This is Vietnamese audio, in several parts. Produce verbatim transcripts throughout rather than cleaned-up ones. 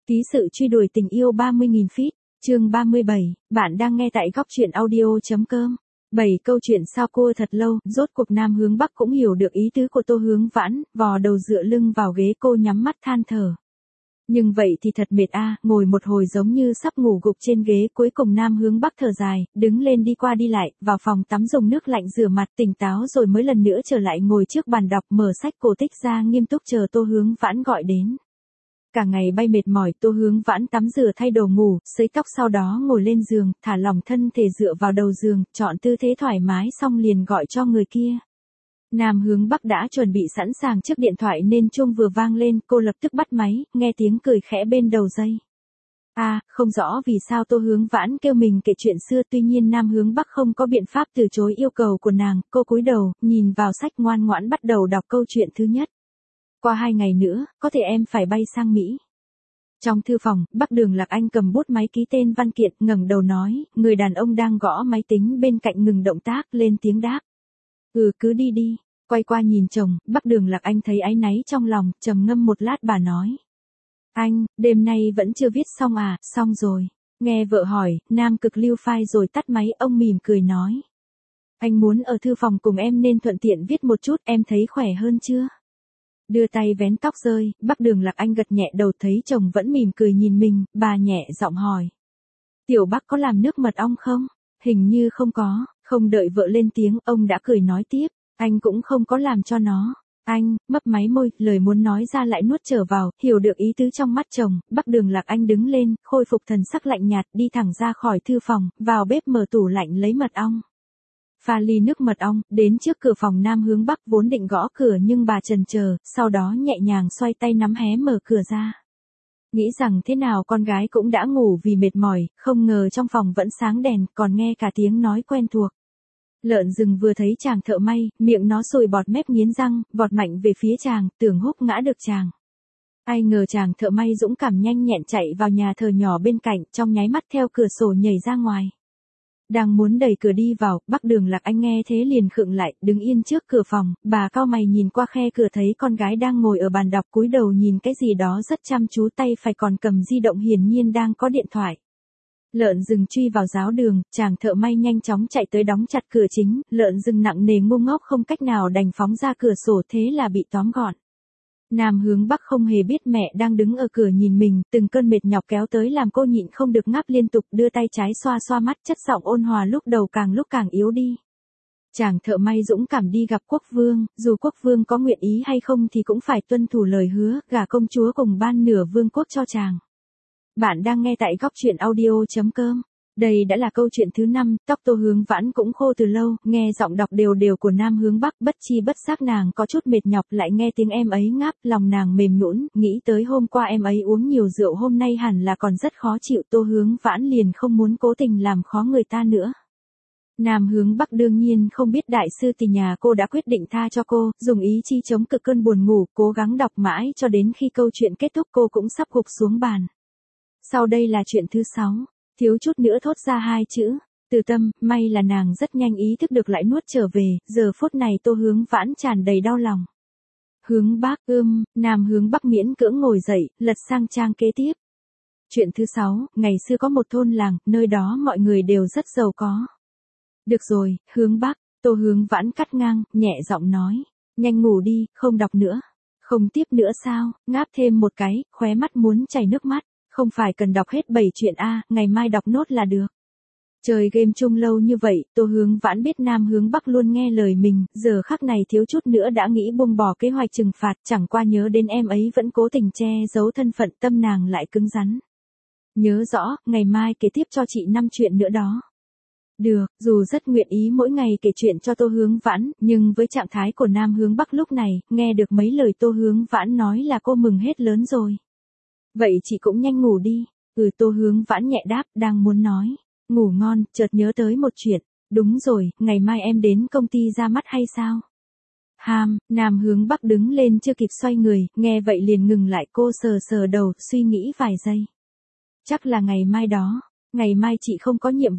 Ký sự truy đuổi tình yêu ba mươi nghìn feet, chương ba mươi bảy, bạn đang nghe tại góc truyện audio.com. bảy câu chuyện sao cua thật lâu, rốt cuộc Nam Hướng Bắc cũng hiểu được ý tứ của Tô Hướng Vãn, vò đầu dựa lưng vào ghế cô nhắm mắt than thở. Nhưng vậy thì thật mệt a, ngồi một hồi giống như sắp ngủ gục trên ghế, cuối cùng Nam Hướng Bắc thở dài, đứng lên đi qua đi lại, vào phòng tắm dùng nước lạnh rửa mặt tỉnh táo rồi mới lần nữa trở lại ngồi trước bàn đọc mở sách cổ tích ra nghiêm túc chờ Tô Hướng Vãn gọi đến. Cả ngày bay mệt mỏi, Tô Hướng Vãn tắm rửa thay đồ ngủ, sấy tóc sau đó ngồi lên giường, thả lỏng thân thể dựa vào đầu giường, chọn tư thế thoải mái xong liền gọi cho người kia. Nam Hướng Bắc đã chuẩn bị sẵn sàng trước điện thoại nên chuông vừa vang lên, cô lập tức bắt máy, nghe tiếng cười khẽ bên đầu dây. À, không rõ vì sao Tô Hướng Vãn kêu mình kể chuyện xưa, tuy nhiên Nam Hướng Bắc không có biện pháp từ chối yêu cầu của nàng, cô cúi đầu, nhìn vào sách ngoan ngoãn bắt đầu đọc câu chuyện thứ nhất. Qua hai ngày nữa, có thể em phải bay sang Mỹ. Trong thư phòng, Bắc Đường Lạc Anh cầm bút máy ký tên văn kiện, ngẩng đầu nói, người đàn ông đang gõ máy tính bên cạnh ngừng động tác, lên tiếng đáp. Ừ, cứ đi đi. Quay qua nhìn chồng, Bắc Đường Lạc Anh thấy áy náy trong lòng, trầm ngâm một lát bà nói. Anh, đêm nay vẫn chưa viết xong à? Xong rồi. Nghe vợ hỏi, Nam cực lưu file rồi tắt máy, ông mỉm cười nói. Anh muốn ở thư phòng cùng em nên thuận tiện viết một chút, em thấy khỏe hơn chưa? Đưa tay vén tóc rơi, Bắc Đường Lạc Anh gật nhẹ đầu, thấy chồng vẫn mỉm cười nhìn mình, bà nhẹ giọng hỏi. Tiểu Bắc có làm nước mật ong không? Hình như không có, không đợi vợ lên tiếng, ông đã cười nói tiếp, anh cũng không có làm cho nó. Anh, mấp máy môi, lời muốn nói ra lại nuốt trở vào, hiểu được ý tứ trong mắt chồng, Bắc Đường Lạc Anh đứng lên, khôi phục thần sắc lạnh nhạt, đi thẳng ra khỏi thư phòng, vào bếp mở tủ lạnh lấy mật ong. Pha ly nước mật ong, đến trước cửa phòng Nam Hướng Bắc vốn định gõ cửa nhưng bà chần chờ, sau đó nhẹ nhàng xoay tay nắm hé mở cửa ra. Nghĩ rằng thế nào con gái cũng đã ngủ vì mệt mỏi, không ngờ trong phòng vẫn sáng đèn, còn nghe cả tiếng nói quen thuộc. Lợn rừng vừa thấy chàng thợ may, miệng nó sùi bọt mép nghiến răng, vọt mạnh về phía chàng, tưởng húc ngã được chàng. Ai ngờ chàng thợ may dũng cảm nhanh nhẹn chạy vào nhà thờ nhỏ bên cạnh, trong nháy mắt theo cửa sổ nhảy ra ngoài. Đang muốn đẩy cửa đi vào, Bắc Đường Lạc Anh nghe thế liền khựng lại, đứng yên trước cửa phòng, bà cau mày nhìn qua khe cửa thấy con gái đang ngồi ở bàn đọc cúi đầu nhìn cái gì đó rất chăm chú, tay phải còn cầm di động, hiển nhiên đang có điện thoại. Lợn rừng truy vào giáo đường, chàng thợ may nhanh chóng chạy tới đóng chặt cửa chính, lợn rừng nặng nề ngu ngốc không cách nào đành phóng ra cửa sổ, thế là bị tóm gọn. Nam Hướng Bắc không hề biết mẹ đang đứng ở cửa nhìn mình, từng cơn mệt nhọc kéo tới làm cô nhịn không được ngáp liên tục, đưa tay trái xoa xoa mắt, chất giọng ôn hòa lúc đầu càng lúc càng yếu đi. Chàng thợ may dũng cảm đi gặp quốc vương, dù quốc vương có nguyện ý hay không thì cũng phải tuân thủ lời hứa, gả công chúa cùng ban nửa vương quốc cho chàng. Bạn đang nghe tại góc truyện audio.com. Đây đã là câu chuyện thứ năm, tóc Tô Hướng Vãn cũng khô từ lâu, nghe giọng đọc đều đều của Nam Hướng Bắc, bất chi bất giác nàng có chút mệt nhọc, lại nghe tiếng em ấy ngáp, lòng nàng mềm nhũn, nghĩ tới hôm qua em ấy uống nhiều rượu, hôm nay hẳn là còn rất khó chịu, Tô Hướng Vãn liền không muốn cố tình làm khó người ta nữa. Nam Hướng Bắc đương nhiên không biết đại sư tỷ nhà cô đã quyết định tha cho cô, dùng ý chi chống cực cơn buồn ngủ, cố gắng đọc mãi cho đến khi câu chuyện kết thúc cô cũng sắp gục xuống bàn. Sau đây là chuyện thứ sáu. Thiếu chút nữa thốt ra hai chữ, từ tâm, may là nàng rất nhanh ý thức được lại nuốt trở về, giờ phút này Tô Hướng Vãn tràn đầy đau lòng. Hướng Bắc, ưm, Nam Hướng Bắc miễn cưỡng ngồi dậy, lật sang trang kế tiếp. Chuyện thứ sáu, ngày xưa có một thôn làng, nơi đó mọi người đều rất giàu có. Được rồi, Hướng Bắc, Tô Hướng Vãn cắt ngang, nhẹ giọng nói, nhanh ngủ đi, không đọc nữa. Không tiếp nữa sao, ngáp thêm một cái, khóe mắt muốn chảy nước mắt. Không phải cần đọc hết bảy chuyện A, ngày mai đọc nốt là được. Chơi game chung lâu như vậy, Tô Hướng Vãn biết Nam Hướng Bắc luôn nghe lời mình, giờ khắc này thiếu chút nữa đã nghĩ buông bỏ kế hoạch trừng phạt, chẳng qua nhớ đến em ấy vẫn cố tình che giấu thân phận, tâm nàng lại cứng rắn. Nhớ rõ, ngày mai kể tiếp cho chị năm chuyện nữa đó. Được, dù rất nguyện ý mỗi ngày kể chuyện cho Tô Hướng Vãn, nhưng với trạng thái của Nam Hướng Bắc lúc này, nghe được mấy lời Tô Hướng Vãn nói là cô mừng hết lớn rồi. Vậy chị cũng nhanh ngủ đi. Ừ, Tô Hướng Vãn nhẹ đáp, đang muốn nói ngủ ngon, chợt nhớ tới một chuyện. Đúng rồi, ngày mai em đến công ty ra mắt hay sao? Ham, Nam Hướng Bắc đứng lên chưa kịp xoay người, nghe vậy liền ngừng lại, cô sờ sờ đầu, suy nghĩ vài giây. Chắc là ngày mai đó, ngày mai chị không có nhiệm vụ.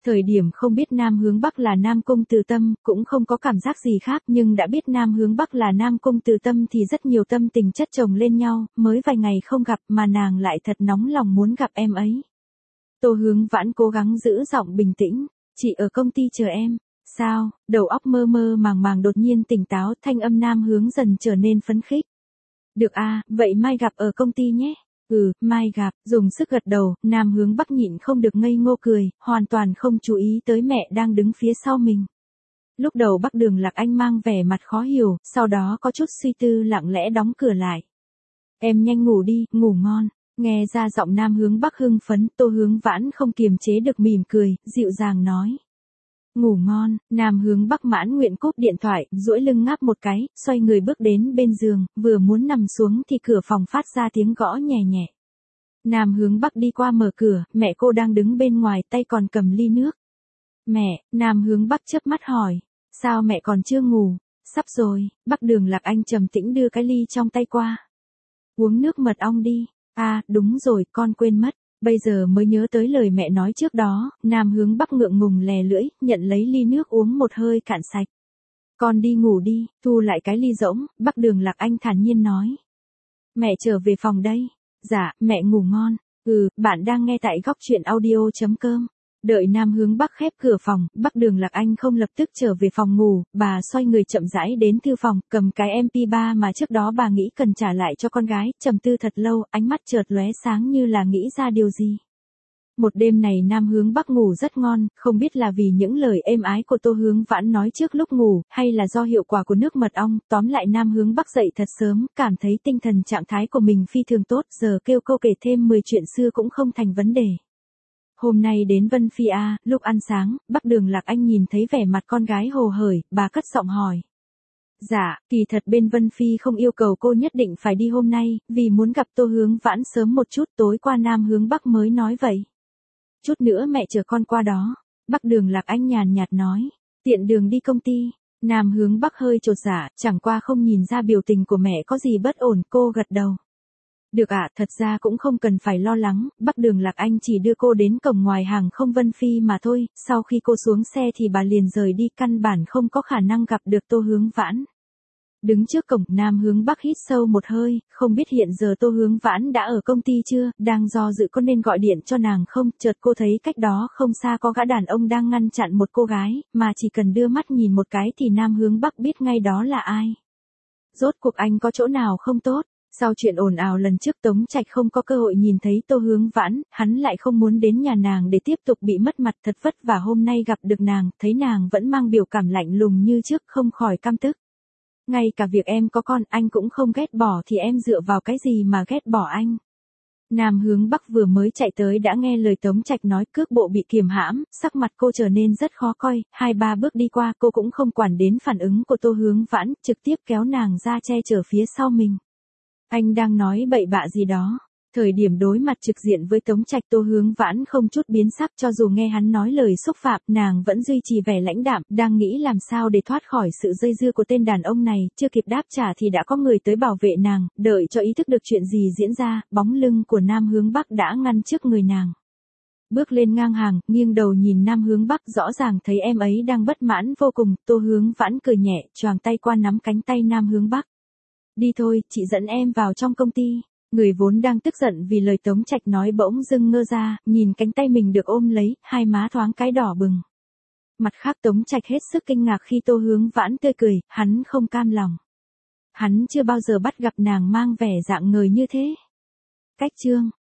Thời điểm không biết Nam Hướng Bắc là Nam Cung Từ Tâm, cũng không có cảm giác gì khác, nhưng đã biết Nam Hướng Bắc là Nam Cung Từ Tâm thì rất nhiều tâm tình chất chồng lên nhau, mới vài ngày không gặp mà nàng lại thật nóng lòng muốn gặp em ấy. Tô Hướng Vãn cố gắng giữ giọng bình tĩnh, chị ở công ty chờ em. Sao? Đầu óc mơ mơ màng màng đột nhiên tỉnh táo, thanh âm Nam Hướng dần trở nên phấn khích. Được à, vậy mai gặp ở công ty nhé. Ừ, mai gặp, dùng sức gật đầu, Nam Hướng Bắc nhịn không được ngây ngô cười, hoàn toàn không chú ý tới mẹ đang đứng phía sau mình. Lúc đầu Bắc Đường Lạc Anh mang vẻ mặt khó hiểu, sau đó có chút suy tư lặng lẽ đóng cửa lại. Em nhanh ngủ đi, ngủ ngon. Nghe ra giọng Nam Hướng Bắc hưng phấn, Tô Hướng Vãn không kiềm chế được mỉm cười, dịu dàng nói. Ngủ ngon, Nam Hướng Bắc mãn nguyện cúp điện thoại, duỗi lưng ngáp một cái, xoay người bước đến bên giường, vừa muốn nằm xuống thì cửa phòng phát ra tiếng gõ nhẹ nhẹ. Nam Hướng Bắc đi qua mở cửa, mẹ cô đang đứng bên ngoài tay còn cầm ly nước. Mẹ, Nam Hướng Bắc chớp mắt hỏi, sao mẹ còn chưa ngủ? Sắp rồi, Bắc Đường Lạc Anh trầm tĩnh đưa cái ly trong tay qua. Uống nước mật ong đi. À, đúng rồi, con quên mất. Bây giờ mới nhớ tới lời mẹ nói trước đó, Nam Hướng Bắc ngượng ngùng lè lưỡi, nhận lấy ly nước uống một hơi cạn sạch. Con đi ngủ đi, thu lại cái ly rỗng, Bắc Đường Lạc Anh thản nhiên nói. Mẹ trở về phòng đây. Dạ, mẹ ngủ ngon. Ừ, bạn đang nghe tại góc truyện audio chấm com. Đợi Nam Hướng Bắc khép cửa phòng, Bắc Đường Lạc Anh không lập tức trở về phòng ngủ, bà xoay người chậm rãi đến thư phòng, cầm cái em pê ba mà trước đó bà nghĩ cần trả lại cho con gái, trầm tư thật lâu, ánh mắt chợt lóe sáng như là nghĩ ra điều gì. Một đêm này Nam Hướng Bắc ngủ rất ngon, không biết là vì những lời êm ái của Tô Hướng Vãn nói trước lúc ngủ, hay là do hiệu quả của nước mật ong, tóm lại Nam Hướng Bắc dậy thật sớm, cảm thấy tinh thần trạng thái của mình phi thường tốt, giờ kêu cô kể thêm mười chuyện xưa cũng không thành vấn đề. Hôm nay đến Vân Phi A, lúc ăn sáng, Bắc Đường Lạc Anh nhìn thấy vẻ mặt con gái hồ hởi, bà cất giọng hỏi. Dạ, kỳ thật bên Vân Phi không yêu cầu cô nhất định phải đi hôm nay, vì muốn gặp Tô Hướng Vãn sớm một chút, tối qua Nam Hướng Bắc mới nói vậy. Chút nữa mẹ chờ con qua đó. Bắc Đường Lạc Anh nhàn nhạt nói, tiện đường đi công ty. Nam Hướng Bắc hơi chột dạ, chẳng qua không nhìn ra biểu tình của mẹ có gì bất ổn, cô gật đầu. Được ạ, à, thật ra cũng không cần phải lo lắng, Bắc Đường Lạc Anh chỉ đưa cô đến cổng ngoài hàng không Vân Phi mà thôi, sau khi cô xuống xe thì bà liền rời đi, căn bản không có khả năng gặp được Tô Hướng Vãn. Đứng trước cổng, Nam Hướng Bắc hít sâu một hơi, không biết hiện giờ Tô Hướng Vãn đã ở công ty chưa, đang do dự có nên gọi điện cho nàng không, chợt cô thấy cách đó không xa có gã đàn ông đang ngăn chặn một cô gái, mà chỉ cần đưa mắt nhìn một cái thì Nam Hướng Bắc biết ngay đó là ai. Rốt cuộc anh có chỗ nào không tốt? Sau chuyện ồn ào lần trước Tống Trạch không có cơ hội nhìn thấy Tô Hướng Vãn, hắn lại không muốn đến nhà nàng để tiếp tục bị mất mặt, thật vất vả hôm nay gặp được nàng, thấy nàng vẫn mang biểu cảm lạnh lùng như trước, không khỏi căm tức. Ngay cả việc em có con anh cũng không ghét bỏ thì em dựa vào cái gì mà ghét bỏ anh. Nam Hướng Bắc vừa mới chạy tới đã nghe lời Tống Trạch nói, cước bộ bị kiềm hãm, sắc mặt cô trở nên rất khó coi, hai ba bước đi qua cô cũng không quản đến phản ứng của Tô Hướng Vãn, trực tiếp kéo nàng ra che chở phía sau mình. Anh đang nói bậy bạ gì đó. Thời điểm đối mặt trực diện với Tống Trạch, Tô Hướng Vãn không chút biến sắc, cho dù nghe hắn nói lời xúc phạm, nàng vẫn duy trì vẻ lãnh đạm, đang nghĩ làm sao để thoát khỏi sự dây dưa của tên đàn ông này, chưa kịp đáp trả thì đã có người tới bảo vệ nàng, đợi cho ý thức được chuyện gì diễn ra, bóng lưng của Nam Hướng Bắc đã ngăn trước người nàng. Bước lên ngang hàng, nghiêng đầu nhìn Nam Hướng Bắc, rõ ràng thấy em ấy đang bất mãn vô cùng, Tô Hướng Vãn cười nhẹ, choàng tay qua nắm cánh tay Nam Hướng Bắc. Đi thôi, chị dẫn em vào trong công ty. Người vốn đang tức giận vì lời Tống Trạch nói bỗng dưng ngơ ra, nhìn cánh tay mình được ôm lấy, hai má thoáng cái đỏ bừng. Mặt khác Tống Trạch hết sức kinh ngạc khi Tô Hướng Vãn tươi cười, hắn không cam lòng. Hắn chưa bao giờ bắt gặp nàng mang vẻ dạng ngời như thế. Cách chương